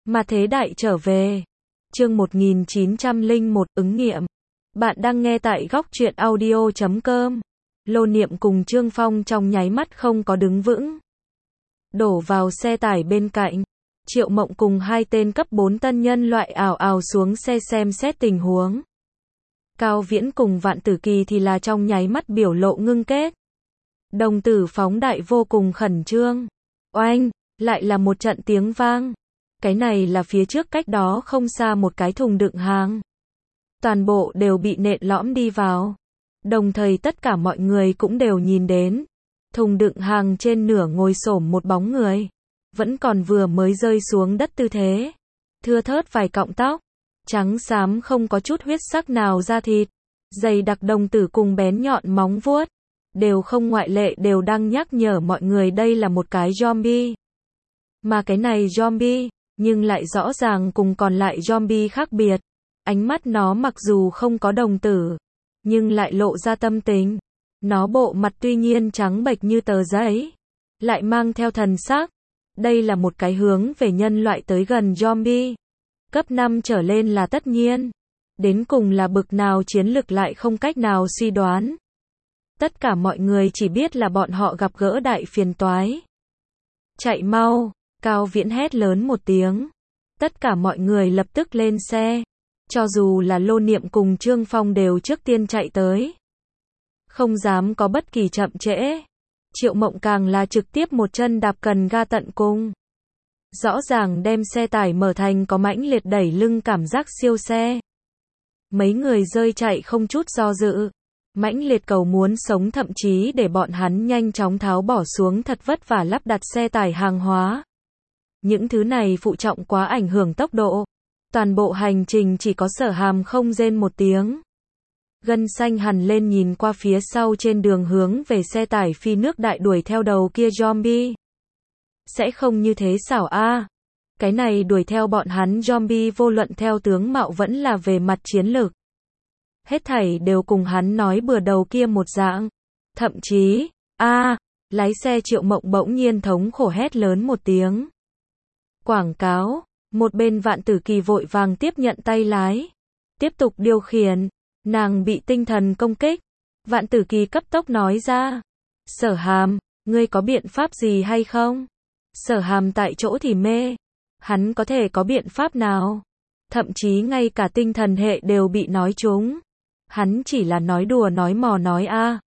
Mà thế đại trở về. Chương 1901 ứng nghiệm. Bạn đang nghe tại góc truyện audio.com. Lô Niệm cùng Trương Phong trong nháy mắt không có đứng vững. Đổ vào xe tải bên cạnh. Triệu Mộng cùng hai tên cấp 4 tân nhân loại ào ào xuống xe xem xét tình huống. Cao Viễn cùng Vạn Tử Kỳ thì là trong nháy mắt biểu lộ ngưng kết. Đồng tử phóng đại vô cùng khẩn trương. Oanh, lại là một trận tiếng vang. Cái này là phía trước cách đó không xa một cái thùng đựng hàng. Toàn bộ đều bị nện lõm đi vào. Đồng thời tất cả mọi người cũng đều nhìn đến. Thùng đựng hàng trên nửa ngồi xổm một bóng người. Vẫn còn vừa mới rơi xuống đất tư thế. Thưa thớt vài cọng tóc. Trắng xám không có chút huyết sắc nào da thịt. Dày đặc đồng tử cùng bén nhọn móng vuốt. Đều không ngoại lệ đều đang nhắc nhở mọi người đây là một cái zombie. Mà cái này zombie, nhưng lại rõ ràng cùng còn lại zombie khác biệt. Ánh mắt nó mặc dù không có đồng tử, nhưng lại lộ ra tâm tình. Nó bộ mặt tuy nhiên trắng bệch như tờ giấy, lại mang theo thần sắc. Đây là một cái hướng về nhân loại tới gần zombie. Cấp 5 trở lên là tất nhiên. Đến cùng là bực nào chiến lực lại không cách nào suy đoán. Tất cả mọi người chỉ biết là bọn họ gặp gỡ đại phiền toái. Chạy mau, Cao Viễn hét lớn một tiếng. Tất cả mọi người lập tức lên xe. Cho dù là Lô Niệm cùng Trương Phong đều trước tiên chạy tới. Không dám có bất kỳ chậm trễ. Triệu Mộng càng là trực tiếp một chân đạp cần ga tận cùng. Rõ ràng đem xe tải mở thành có mãnh liệt đẩy lưng cảm giác siêu xe. Mấy người rơi chạy không chút do dự. Mãnh liệt cầu muốn sống thậm chí để bọn hắn nhanh chóng tháo bỏ xuống thật vất vả lắp đặt xe tải hàng hóa. Những thứ này phụ trọng quá ảnh hưởng tốc độ. Toàn bộ hành trình chỉ có Sở Hàm không rên một tiếng. Gân xanh hằn lên nhìn qua phía sau trên đường hướng về xe tải phi nước đại đuổi theo đầu kia zombie. Sẽ không như thế xảo a. Cái này đuổi theo bọn hắn zombie vô luận theo tướng mạo vẫn là về mặt chiến lược. Hết thảy đều cùng hắn nói bừa đầu kia một dạng. Thậm chí, lái xe Triệu Mộng bỗng nhiên thống khổ hét lớn một tiếng. Quảng cáo, một bên Vạn Tử Kỳ vội vàng tiếp nhận tay lái. Tiếp tục điều khiển, nàng bị tinh thần công kích. Vạn Tử Kỳ cấp tốc nói ra. Sở Hàm, ngươi có biện pháp gì hay không? Sở Hàm tại chỗ thì mê. Hắn có thể có biện pháp nào? Thậm chí ngay cả tinh thần hệ đều bị nói trúng. Hắn chỉ là nói đùa nói mò nói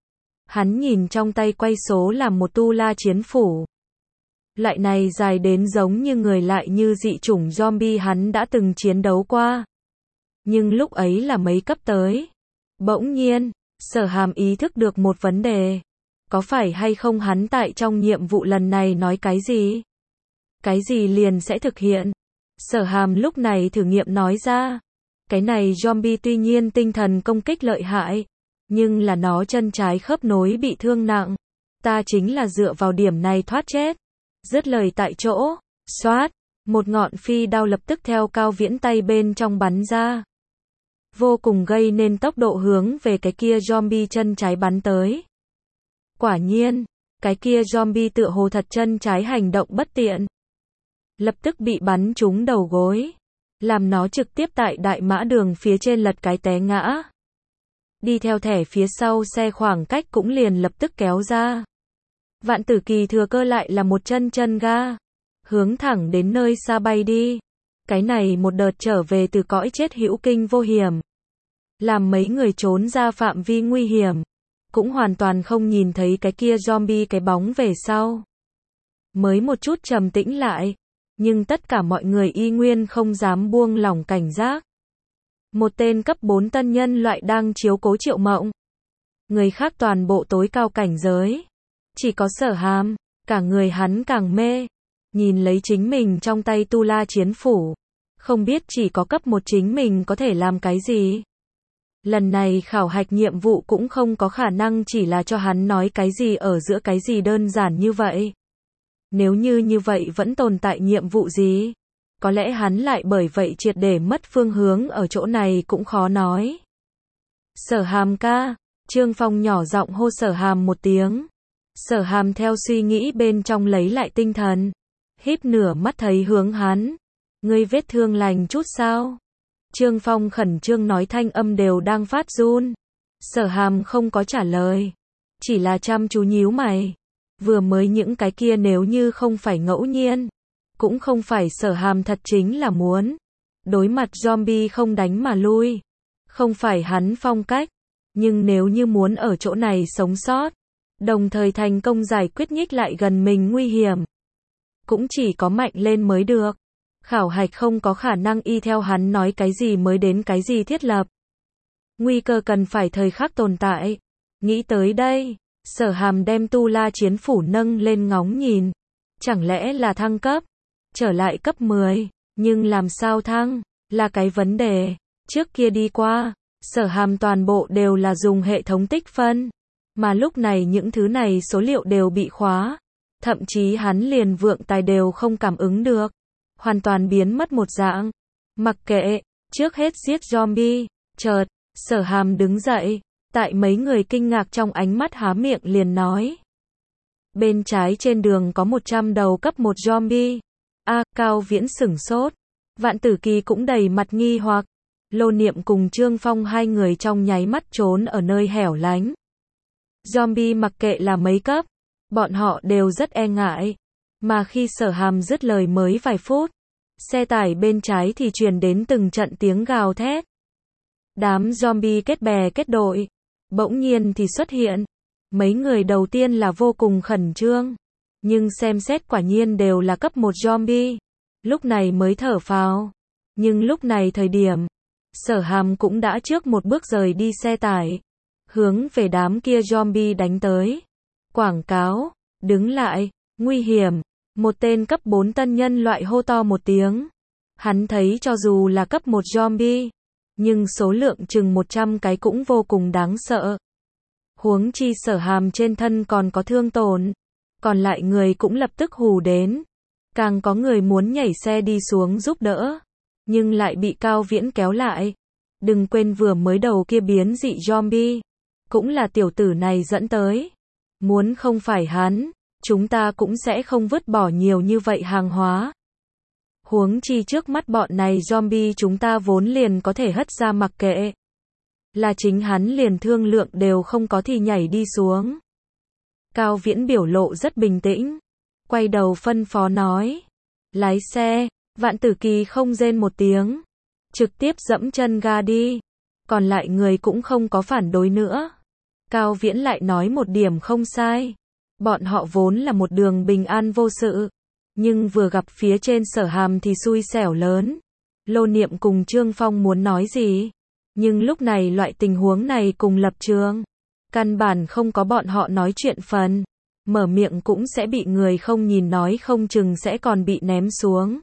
Hắn nhìn trong tay quay số làm một tu la chiến phủ. Loại này dài đến giống như người lại như dị chủng zombie hắn đã từng chiến đấu qua. Nhưng lúc ấy là mấy cấp tới. Bỗng nhiên, Sở Hàm ý thức được một vấn đề. Có phải hay không hắn tại trong nhiệm vụ lần này nói cái gì? Cái gì liền sẽ thực hiện? Sở Hàm lúc này thử nghiệm nói ra. Cái này zombie tuy nhiên tinh thần công kích lợi hại, nhưng là nó chân trái khớp nối bị thương nặng. Ta chính là dựa vào điểm này thoát chết. Dứt lời tại chỗ, xoát, một ngọn phi đao lập tức theo Cao Viễn tay bên trong bắn ra. Vô cùng gây nên tốc độ hướng về cái kia zombie chân trái bắn tới. Quả nhiên, cái kia zombie tựa hồ thật chân trái hành động bất tiện. Lập tức bị bắn trúng đầu gối. Làm nó trực tiếp tại đại mã đường phía trên lật cái té ngã. Đi theo thẻ phía sau xe khoảng cách cũng liền lập tức kéo ra. Vạn Tử Kỳ thừa cơ lại là một chân ga. Hướng thẳng đến nơi xa bay đi. Cái này một đợt trở về từ cõi chết hữu kinh vô hiểm. Làm mấy người trốn ra phạm vi nguy hiểm. Cũng hoàn toàn không nhìn thấy cái kia zombie cái bóng về sau. Mới một chút trầm tĩnh lại. Nhưng tất cả mọi người y nguyên không dám buông lỏng cảnh giác. Một tên cấp 4 tân nhân loại đang chiếu cố Triệu Mộng. Người khác toàn bộ tối cao cảnh giới. Chỉ có Sở Hàm, cả người hắn càng mê. Nhìn lấy chính mình trong tay tu la chiến phủ. Không biết chỉ có cấp 1 chính mình có thể làm cái gì. Lần này khảo hạch nhiệm vụ cũng không có khả năng chỉ là cho hắn nói cái gì ở giữa cái gì đơn giản như vậy. Nếu như vậy vẫn tồn tại nhiệm vụ gì? Có lẽ hắn lại bởi vậy triệt để mất phương hướng ở chỗ này cũng khó nói. Sở Hàm ca, Trương Phong nhỏ giọng hô Sở Hàm một tiếng. Sở Hàm theo suy nghĩ bên trong lấy lại tinh thần. Híp nửa mắt thấy hướng hắn. Ngươi vết thương lành chút sao? Trương Phong khẩn trương nói, thanh âm đều đang phát run. Sở Hàm không có trả lời, chỉ là chăm chú nhíu mày. Vừa mới những cái kia nếu như không phải ngẫu nhiên, cũng không phải Sở Hàm thật chính là muốn đối mặt zombie không đánh mà lui, không phải hắn phong cách. Nhưng nếu như muốn ở chỗ này sống sót, đồng thời thành công giải quyết nhích lại gần mình nguy hiểm, cũng chỉ có mạnh lên mới được. Khảo hạch không có khả năng y theo hắn nói cái gì mới đến cái gì thiết lập. Nguy cơ cần phải thời khắc tồn tại. Nghĩ tới đây, Sở Hàm đem Tu La Chiến Phủ nâng lên ngóng nhìn. Chẳng lẽ là thăng cấp? Trở lại cấp 10, nhưng làm sao thăng, là cái vấn đề. Trước kia đi qua, Sở Hàm toàn bộ đều là dùng hệ thống tích phân. Mà lúc này những thứ này số liệu đều bị khóa. Thậm chí hắn liền vượng tài đều không cảm ứng được. Hoàn toàn biến mất một dạng. Mặc kệ, trước hết giết zombie. Chợt, Sở Hàm đứng dậy, tại mấy người kinh ngạc trong ánh mắt há miệng liền nói. Bên trái trên đường có 100 đầu cấp 1 zombie. Cao Viễn sửng sốt. Vạn Tử Kỳ cũng đầy mặt nghi hoặc. Lô Niệm cùng Trương Phong hai người trong nháy mắt trốn ở nơi hẻo lánh. Zombie mặc kệ là mấy cấp, bọn họ đều rất e ngại. Mà khi Sở Hàm dứt lời mới vài phút, xe tải bên trái thì truyền đến từng trận tiếng gào thét. Đám zombie kết bè kết đội, bỗng nhiên thì xuất hiện. Mấy người đầu tiên là vô cùng khẩn trương, nhưng xem xét quả nhiên đều là cấp 1 zombie. Lúc này mới thở phào. Nhưng lúc này thời điểm, Sở Hàm cũng đã trước một bước rời đi xe tải, hướng về đám kia zombie đánh tới. Quảng cáo, đứng lại, nguy hiểm. Một tên cấp 4 tân nhân loại hô to một tiếng. Hắn thấy cho dù là cấp 1 zombie, nhưng số lượng chừng 100 cái cũng vô cùng đáng sợ. Huống chi Sở Hàm trên thân còn có thương tổn. Còn lại người cũng lập tức hù đến. Càng có người muốn nhảy xe đi xuống giúp đỡ, nhưng lại bị Cao Viễn kéo lại. Đừng quên vừa mới đầu kia biến dị zombie, cũng là tiểu tử này dẫn tới. Muốn không phải hắn, chúng ta cũng sẽ không vứt bỏ nhiều như vậy hàng hóa. Huống chi trước mắt bọn này zombie chúng ta vốn liền có thể hất ra mặc kệ. Là chính hắn liền thương lượng đều không có thì nhảy đi xuống. Cao Viễn biểu lộ rất bình tĩnh, quay đầu phân phó nói. Lái xe. Vạn Tử Kỳ không rên một tiếng, trực tiếp dẫm chân ga đi. Còn lại người cũng không có phản đối nữa. Cao Viễn lại nói một điểm không sai. Bọn họ vốn là một đường bình an vô sự, nhưng vừa gặp phía trên Sở Hàm thì xui xẻo lớn. Lô Niệm cùng Trương Phong muốn nói gì, nhưng lúc này loại tình huống này cùng lập trường, căn bản không có bọn họ nói chuyện phần. Mở miệng cũng sẽ bị người không nhìn, nói không chừng sẽ còn bị ném xuống.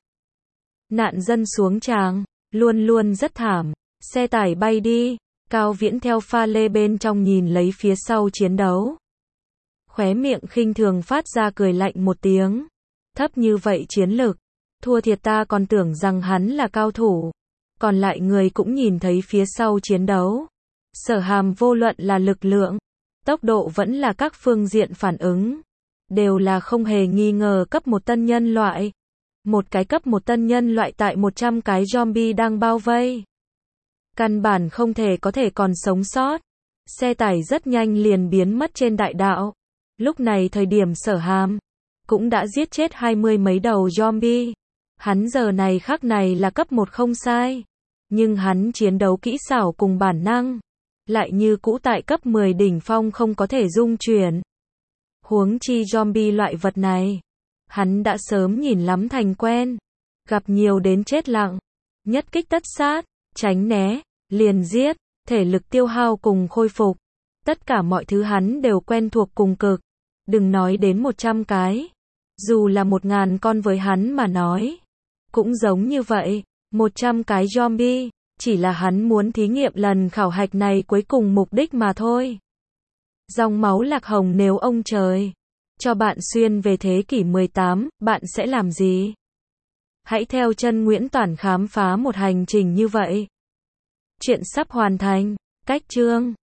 Nạn dân xuống tràng, luôn luôn rất thảm. Xe tải bay đi, Cao Viễn theo pha lê bên trong nhìn lấy phía sau chiến đấu. Khóe miệng khinh thường phát ra cười lạnh một tiếng. Thấp như vậy chiến lực, thua thiệt ta còn tưởng rằng hắn là cao thủ. Còn lại người cũng nhìn thấy phía sau chiến đấu. Sở Hàm vô luận là lực lượng, tốc độ vẫn là các phương diện phản ứng, đều là không hề nghi ngờ cấp 1 tân nhân loại. Một cái cấp 1 tân nhân loại tại 100 cái zombie đang bao vây, căn bản không thể có thể còn sống sót. Xe tải rất nhanh liền biến mất trên đại đạo. Lúc này thời điểm Sở Hàm cũng đã giết chết 20 mấy đầu zombie. Hắn giờ này khắc này là cấp 1 không sai, nhưng hắn chiến đấu kỹ xảo cùng bản năng lại như cũ tại cấp 10 đỉnh phong không có thể dung chuyển. Huống chi zombie loại vật này, hắn đã sớm nhìn lắm thành quen, gặp nhiều đến chết lặng, nhất kích tất sát, tránh né, liền giết, thể lực tiêu hao cùng khôi phục, tất cả mọi thứ hắn đều quen thuộc cùng cực. Đừng nói đến 100 cái, dù là 1000 con với hắn mà nói, cũng giống như vậy. 100 cái zombie, chỉ là hắn muốn thí nghiệm lần khảo hạch này cuối cùng mục đích mà thôi. Dòng máu Lạc Hồng, nếu ông trời cho bạn xuyên về thế kỷ 18, bạn sẽ làm gì? Hãy theo chân Nguyễn Toản khám phá một hành trình như vậy. Chuyện sắp hoàn thành. Cách chương